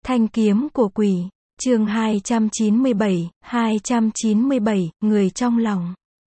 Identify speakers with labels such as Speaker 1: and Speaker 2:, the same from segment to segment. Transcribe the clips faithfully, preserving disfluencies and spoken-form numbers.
Speaker 1: Thanh kiếm của quỷ, chương hai trăm chín mươi bảy, hai trăm chín mươi bảy, người trong lòng.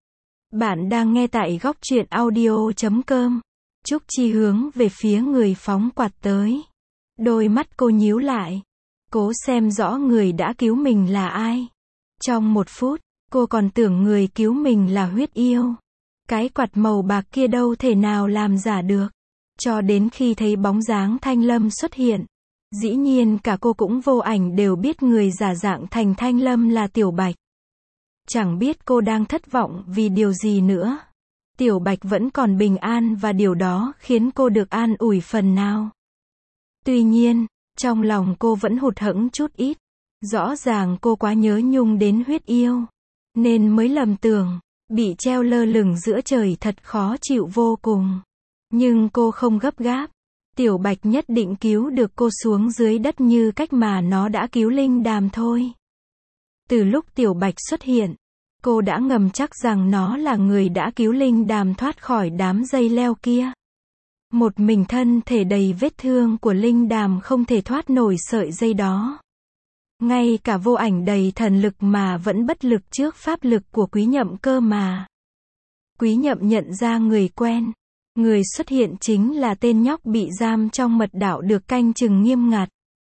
Speaker 1: Bạn đang nghe tại góc truyện audio chấm com. Trúc Chi hướng về phía người phóng quạt tới. Đôi mắt cô nhíu lại. Cố xem rõ người đã cứu mình là ai. Trong một phút, cô còn tưởng người cứu mình là huyết yêu. Cái quạt màu bạc kia đâu thể nào làm giả được. Cho đến khi thấy bóng dáng Thanh Lâm xuất hiện. Dĩ nhiên cả cô cũng vô ảnh đều biết người giả dạng thành Thanh Lâm là Tiểu Bạch. Chẳng biết cô đang thất vọng vì điều gì nữa. Tiểu Bạch vẫn còn bình an và điều đó khiến cô được an ủi phần nào. Tuy nhiên, trong lòng cô vẫn hụt hẫng chút ít. Rõ ràng cô quá nhớ nhung đến huyết yêu. Nên mới lầm tưởng, bị treo lơ lửng giữa trời thật khó chịu vô cùng. Nhưng cô không gấp gáp. Tiểu Bạch nhất định cứu được cô xuống dưới đất như cách mà nó đã cứu Linh Đàm thôi. Từ lúc Tiểu Bạch xuất hiện, cô đã ngầm chắc rằng nó là người đã cứu Linh Đàm thoát khỏi đám dây leo kia. Một mình thân thể đầy vết thương của Linh Đàm không thể thoát nổi sợi dây đó. Ngay cả vô ảnh đầy thần lực mà vẫn bất lực trước pháp lực của Quý Nhậm cơ mà. Quý Nhậm nhận ra người quen. Người xuất hiện chính là tên nhóc bị giam trong mật đạo được canh chừng nghiêm ngặt.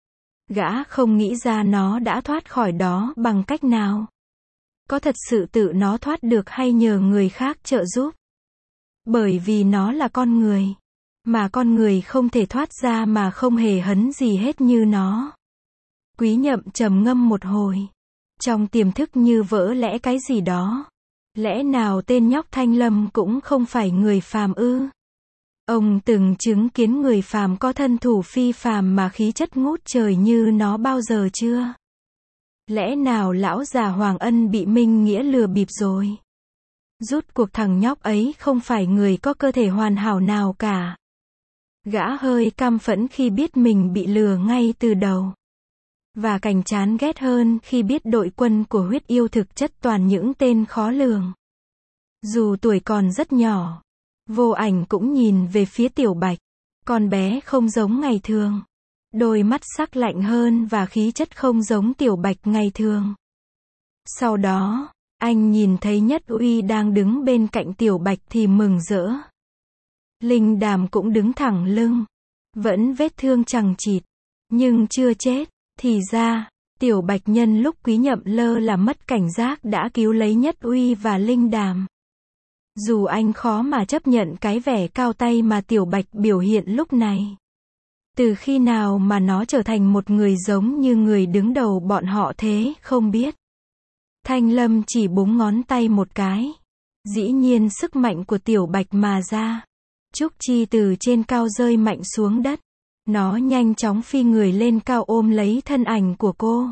Speaker 1: Gã không nghĩ ra nó đã thoát khỏi đó bằng cách nào. Có thật sự tự nó thoát được hay nhờ người khác trợ giúp? Bởi vì nó là con người. Mà con người không thể thoát ra mà không hề hấn gì hết như nó. Quý Nhậm trầm ngâm một hồi. Trong tiềm thức như vỡ lẽ cái gì đó. Lẽ nào tên nhóc Thanh Lâm cũng không phải người phàm ư? Ông từng chứng kiến người phàm có thân thủ phi phàm mà khí chất ngút trời như nó bao giờ chưa? Lẽ nào lão già Hoàng Ân bị Minh Nghĩa lừa bịp rồi? Rút cuộc thằng nhóc ấy không phải người có cơ thể hoàn hảo nào cả. Gã hơi căm phẫn khi biết mình bị lừa ngay từ đầu. Và càng chán ghét hơn khi biết đội quân của huyết yêu thực chất toàn những tên khó lường. Dù tuổi còn rất nhỏ, vô ảnh cũng nhìn về phía Tiểu Bạch. Con bé không giống ngày thường. Đôi mắt sắc lạnh hơn và khí chất không giống Tiểu Bạch ngày thường. Sau đó, anh nhìn thấy Nhất Uy đang đứng bên cạnh Tiểu Bạch thì mừng rỡ. Linh Đàm cũng đứng thẳng lưng. Vẫn vết thương chằng chịt. Nhưng chưa chết. Thì ra, Tiểu Bạch nhân lúc Quý Nhậm lơ là mất cảnh giác đã cứu lấy Nhất Uy và Linh Đàm. Dù anh khó mà chấp nhận cái vẻ cao tay mà Tiểu Bạch biểu hiện lúc này. Từ khi nào mà nó trở thành một người giống như người đứng đầu bọn họ thế, không biết. Thanh Lâm chỉ búng ngón tay một cái. Dĩ nhiên sức mạnh của Tiểu Bạch mà ra. Trúc Chi từ trên cao rơi mạnh xuống đất. Nó nhanh chóng phi người lên cao ôm lấy thân ảnh của cô.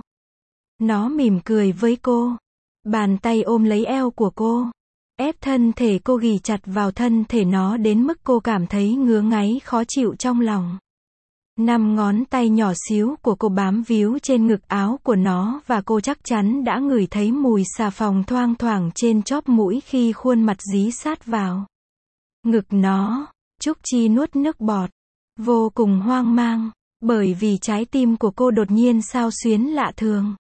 Speaker 1: Nó mỉm cười với cô. Bàn tay ôm lấy eo của cô. Ép thân thể cô ghì chặt vào thân thể nó đến mức cô cảm thấy ngứa ngáy khó chịu trong lòng. Năm ngón tay nhỏ xíu của cô bám víu trên ngực áo của nó và cô chắc chắn đã ngửi thấy mùi xà phòng thoang thoảng trên chóp mũi khi khuôn mặt dí sát vào ngực nó. Trúc Chi nuốt nước bọt. Vô cùng hoang mang, bởi vì trái tim của cô đột nhiên xao xuyến lạ thường.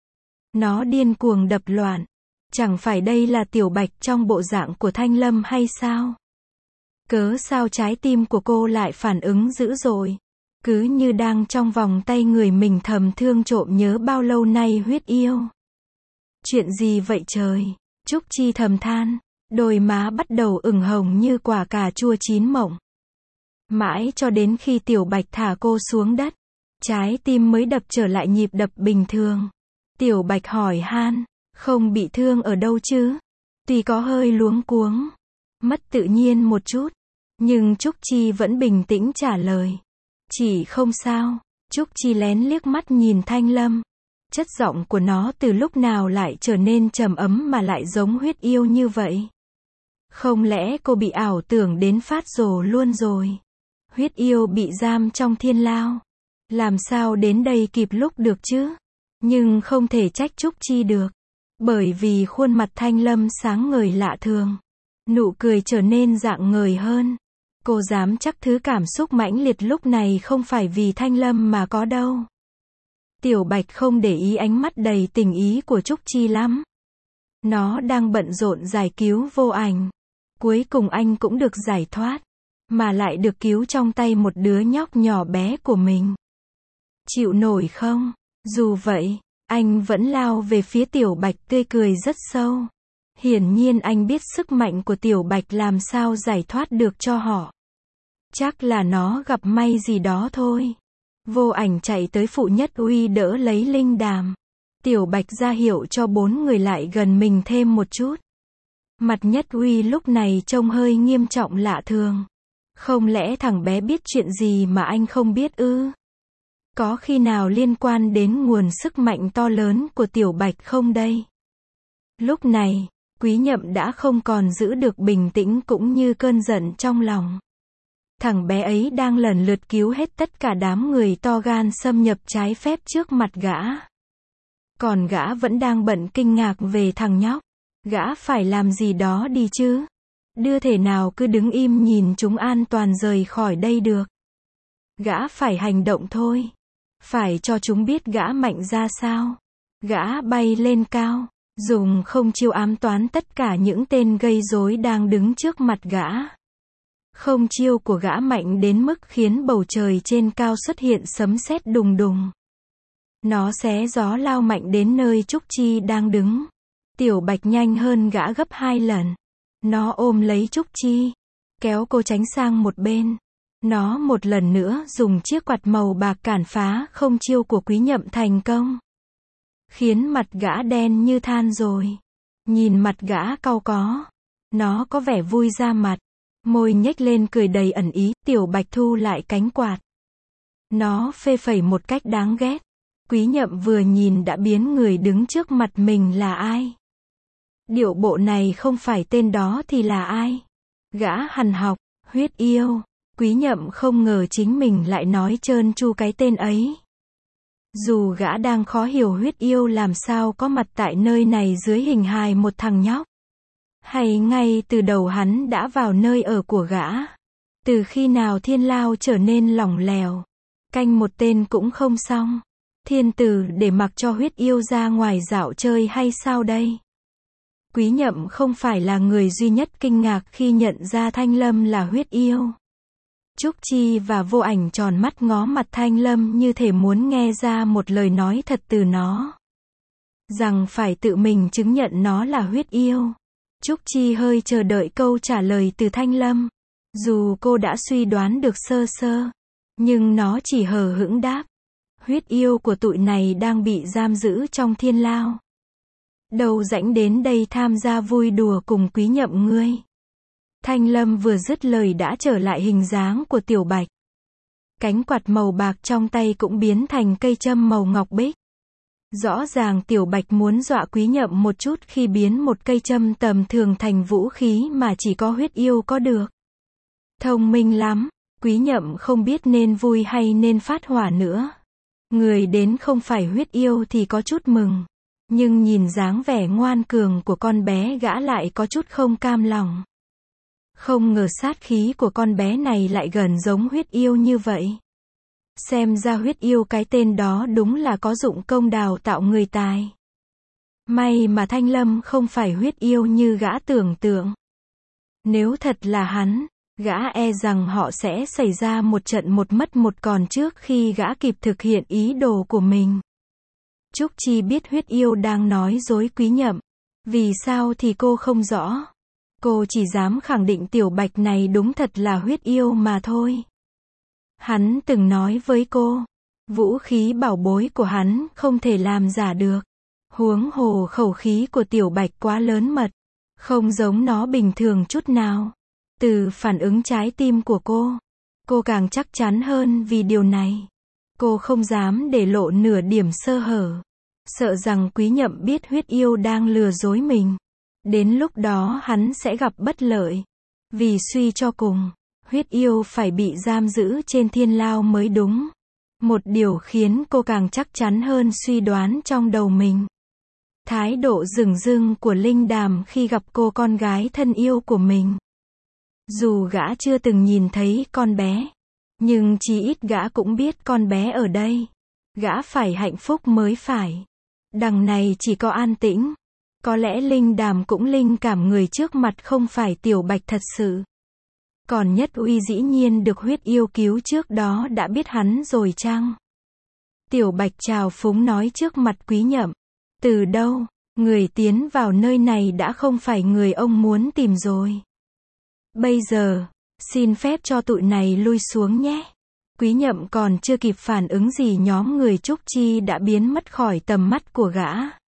Speaker 1: Nó điên cuồng đập loạn. Chẳng phải đây là Tiểu Bạch trong bộ dạng của Thanh Lâm hay sao? Cớ sao trái tim của cô lại phản ứng dữ dội? Cứ như đang trong vòng tay người mình thầm thương trộm nhớ bao lâu nay huyết yêu. Chuyện gì vậy trời? Trúc Chi thầm than. Đôi má bắt đầu ửng hồng như quả cà chua chín mọng. Mãi cho đến khi Tiểu Bạch thả cô xuống đất, trái tim mới đập trở lại nhịp đập bình thường. Tiểu Bạch hỏi han, không bị thương ở đâu chứ? Tuy có hơi luống cuống, mất tự nhiên một chút, nhưng Trúc Chi vẫn bình tĩnh trả lời. Chỉ không sao. Trúc Chi lén liếc mắt nhìn Thanh Lâm. Chất giọng của nó từ lúc nào lại trở nên trầm ấm mà lại giống huyết yêu như vậy? Không lẽ cô bị ảo tưởng đến phát rồ luôn rồi? Huyết yêu bị giam trong thiên lao. Làm sao đến đây kịp lúc được chứ? Nhưng không thể trách Trúc Chi được. Bởi vì khuôn mặt Thanh Lâm sáng ngời lạ thường. Nụ cười trở nên rạng ngời hơn. Cô dám chắc thứ cảm xúc mãnh liệt lúc này không phải vì Thanh Lâm mà có đâu. Tiểu Bạch không để ý ánh mắt đầy tình ý của Trúc Chi lắm. Nó đang bận rộn giải cứu Vô Ảnh. Cuối cùng anh cũng được giải thoát. Mà lại được cứu trong tay một đứa nhóc nhỏ bé của mình. Chịu nổi không? Dù vậy, anh vẫn lao về phía Tiểu Bạch tươi cười rất sâu. Hiển nhiên anh biết sức mạnh của Tiểu Bạch làm sao giải thoát được cho họ. Chắc là nó gặp may gì đó thôi. Vô Ảnh chạy tới phụ Nhất Uy đỡ lấy Linh Đàm. Tiểu Bạch ra hiệu cho bốn người lại gần mình thêm một chút. Mặt Nhất Uy lúc này trông hơi nghiêm trọng lạ thường. Không lẽ thằng bé biết chuyện gì mà anh không biết ư? Có khi nào liên quan đến nguồn sức mạnh to lớn của Tiểu Bạch không đây? Lúc này, Quý Nhậm đã không còn giữ được bình tĩnh cũng như cơn giận trong lòng. Thằng bé ấy đang lần lượt cứu hết tất cả đám người to gan xâm nhập trái phép trước mặt gã. Còn gã vẫn đang bận kinh ngạc về thằng nhóc. Gã phải làm gì đó đi chứ? Đưa thể nào cứ đứng im nhìn chúng an toàn rời khỏi đây được. Gã phải hành động thôi. Phải cho chúng biết gã mạnh ra sao. Gã bay lên cao, dùng không chiêu ám toán tất cả những tên gây rối đang đứng trước mặt gã. Không chiêu của gã mạnh đến mức khiến bầu trời trên cao xuất hiện sấm sét đùng đùng. Nó xé gió lao mạnh đến nơi Trúc Chi đang đứng. Tiểu Bạch nhanh hơn gã gấp hai lần. Nó ôm lấy Trúc Chi, kéo cô tránh sang một bên. Nó một lần nữa dùng chiếc quạt màu bạc cản phá không chiêu của Quý Nhậm thành công. Khiến mặt gã đen như than rồi. Nhìn mặt gã cau có. Nó có vẻ vui ra mặt. Môi nhếch lên cười đầy ẩn ý. Tiểu Bạch thu lại cánh quạt. Nó phê phẩy một cách đáng ghét. Quý Nhậm vừa nhìn đã biến người đứng trước mặt mình là ai. Điệu bộ này không phải tên đó thì là ai? Gã hằn học, Huyết Yêu. Quý Nhậm không ngờ chính mình lại nói trơn tru cái tên ấy. Dù gã đang khó hiểu Huyết Yêu làm sao có mặt tại nơi này dưới hình hài một thằng nhóc. Hay ngay từ đầu hắn đã vào nơi ở của gã. Từ khi nào Thiên Lao trở nên lỏng lẻo. Canh một tên cũng không xong. Thiên Tử để mặc cho Huyết Yêu ra ngoài dạo chơi hay sao đây? Quý Nhậm không phải là người duy nhất kinh ngạc khi nhận ra Thanh Lâm là Huyết Yêu. Trúc Chi và Vô Ảnh tròn mắt ngó mặt Thanh Lâm như thể muốn nghe ra một lời nói thật từ nó. Rằng phải tự mình chứng nhận nó là Huyết Yêu. Trúc Chi hơi chờ đợi câu trả lời từ Thanh Lâm. Dù cô đã suy đoán được sơ sơ. Nhưng nó chỉ hờ hững đáp. Huyết Yêu của tụi này đang bị giam giữ trong Thiên Lao. Đâu rảnh đến đây tham gia vui đùa cùng Quý Nhậm ngươi. Thanh Lâm vừa dứt lời đã trở lại hình dáng của Tiểu Bạch. Cánh quạt màu bạc trong tay cũng biến thành cây châm màu ngọc bích. Rõ ràng Tiểu Bạch muốn dọa Quý Nhậm một chút khi biến một cây châm tầm thường thành vũ khí mà chỉ có Huyết Yêu có được. Thông minh lắm, Quý Nhậm không biết nên vui hay nên phát hỏa nữa. Người đến không phải Huyết Yêu thì có chút mừng. Nhưng nhìn dáng vẻ ngoan cường của con bé gã lại có chút không cam lòng. Không ngờ sát khí của con bé này lại gần giống Huyết Yêu như vậy. Xem ra Huyết Yêu cái tên đó đúng là có dụng công đào tạo người tài. May mà Thanh Lâm không phải Huyết Yêu như gã tưởng tượng. Nếu thật là hắn, gã e rằng họ sẽ xảy ra một trận một mất một còn trước khi gã kịp thực hiện ý đồ của mình. Trúc Chi biết Huyết Yêu đang nói dối Quý Nhậm. Vì sao thì cô không rõ. Cô chỉ dám khẳng định Tiểu Bạch này đúng thật là Huyết Yêu mà thôi. Hắn từng nói với cô, vũ khí bảo bối của hắn không thể làm giả được. Huống hồ khẩu khí của Tiểu Bạch quá lớn mật, không giống nó bình thường chút nào. Từ phản ứng trái tim của cô, cô càng chắc chắn hơn vì điều này. Cô không dám để lộ nửa điểm sơ hở. Sợ rằng Quý Nhậm biết Huyết Yêu đang lừa dối mình. Đến lúc đó hắn sẽ gặp bất lợi. Vì suy cho cùng, Huyết Yêu phải bị giam giữ trên Thiên Lao mới đúng. Một điều khiến cô càng chắc chắn hơn suy đoán trong đầu mình. Thái độ dửng dưng của Linh Đàm khi gặp cô con gái thân yêu của mình. Dù gã chưa từng nhìn thấy con bé, nhưng chí ít gã cũng biết con bé ở đây. Gã phải hạnh phúc mới phải. Đằng này chỉ có an tĩnh. Có lẽ linh đàm cũng linh cảm người trước mặt không phải Tiểu Bạch thật sự. Còn Nhất Uy dĩ nhiên được huyết yêu cứu trước đó đã biết hắn rồi chăng? Tiểu Bạch trào phúng nói trước mặt Quý Nhậm. Từ đâu, người tiến vào nơi này đã không phải người ông muốn tìm rồi. Bây giờ, xin phép cho tụi này lui xuống nhé. Quý Nhậm còn chưa kịp phản ứng gì nhóm người Trúc Chi đã biến mất khỏi tầm mắt của gã.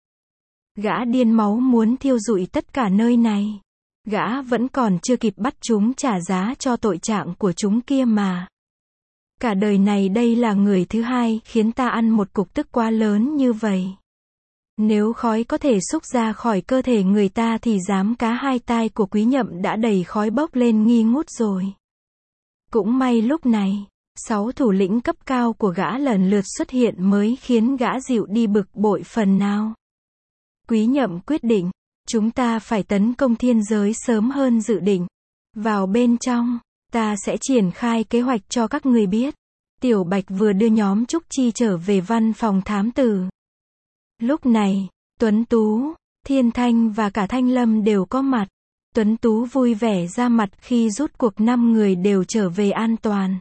Speaker 1: Gã điên máu muốn thiêu rụi tất cả nơi này. Gã vẫn còn chưa kịp bắt chúng trả giá cho tội trạng của chúng kia mà. Cả đời này đây là người thứ hai khiến ta ăn một cục tức quá lớn như vậy. Nếu khói có thể xúc ra khỏi cơ thể người ta thì dám cá hai tai của Quý Nhậm đã đầy khói bốc lên nghi ngút rồi. Cũng may lúc này, sáu thủ lĩnh cấp cao của gã lần lượt xuất hiện mới khiến gã dịu đi bực bội phần nào. Quý Nhậm quyết định, chúng ta phải tấn công thiên giới sớm hơn dự định. Vào bên trong, ta sẽ triển khai kế hoạch cho các người biết. Tiểu Bạch vừa đưa nhóm Trúc Chi trở về văn phòng thám tử. Lúc này, Tuấn Tú, Thiên Thanh và cả Thanh Lâm đều có mặt. Tuấn Tú vui vẻ ra mặt khi rút cuộc năm người đều trở về an toàn.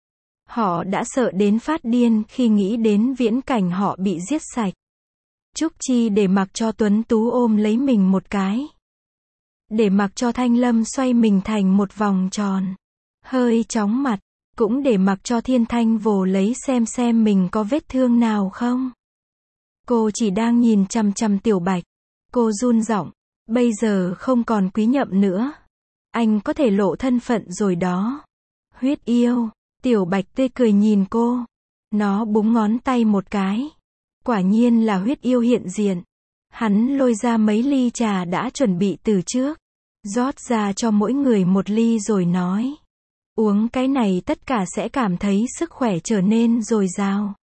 Speaker 1: Họ đã sợ đến phát điên khi nghĩ đến viễn cảnh họ bị giết sạch. Trúc Chi để mặc cho Tuấn Tú ôm lấy mình một cái. Để mặc cho Thanh Lâm xoay mình thành một vòng tròn. Hơi chóng mặt. Cũng để mặc cho Thiên Thanh vồ lấy xem xem mình có vết thương nào không. Cô chỉ đang nhìn chằm chằm Tiểu Bạch. Cô run giọng. Bây giờ không còn Quý Nhậm nữa. Anh có thể lộ thân phận rồi đó. Huyết yêu. Tiểu Bạch tươi cười nhìn cô. Nó búng ngón tay một cái. Quả nhiên là huyết yêu hiện diện. Hắn lôi ra mấy ly trà đã chuẩn bị từ trước. Rót ra cho mỗi người một ly rồi nói. Uống cái này tất cả sẽ cảm thấy sức khỏe trở nên dồi dào.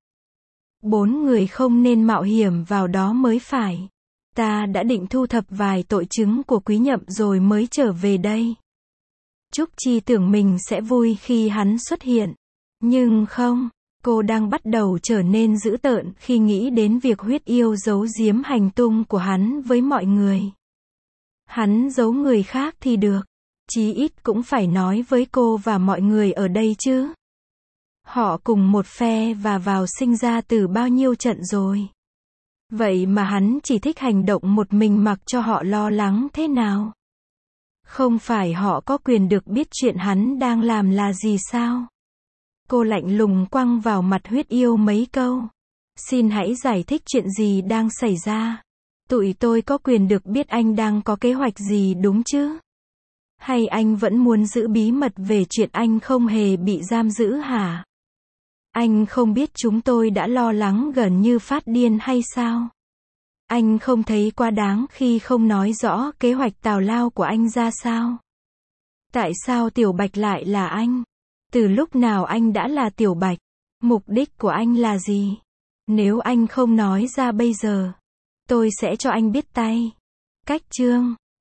Speaker 1: Bốn người không nên mạo hiểm vào đó mới phải. Ta đã định thu thập vài tội chứng của Quý Nhậm rồi mới trở về đây. Trúc Chi tưởng mình sẽ vui khi hắn xuất hiện. Nhưng không, cô đang bắt đầu trở nên dữ tợn khi nghĩ đến việc huyết yêu giấu giếm hành tung của hắn với mọi người. Hắn giấu người khác thì được. Chí ít cũng phải nói với cô và mọi người ở đây chứ. Họ cùng một phe và vào sinh ra từ bao nhiêu trận rồi. Vậy mà hắn chỉ thích hành động một mình mặc cho họ lo lắng thế nào. Không phải họ có quyền được biết chuyện hắn đang làm là gì sao? Cô lạnh lùng quăng vào mặt huyết yêu mấy câu. Xin hãy giải thích chuyện gì đang xảy ra. Tụi tôi có quyền được biết anh đang có kế hoạch gì đúng chứ? Hay anh vẫn muốn giữ bí mật về chuyện anh không hề bị giam giữ hả? Anh không biết chúng tôi đã lo lắng gần như phát điên hay sao? Anh không thấy quá đáng khi không nói rõ kế hoạch tào lao của anh ra sao? Tại sao Tiểu Bạch lại là anh? Từ lúc nào anh đã là Tiểu Bạch? Mục đích của anh là gì? Nếu anh không nói ra bây giờ, tôi sẽ cho anh biết tay. Cách chương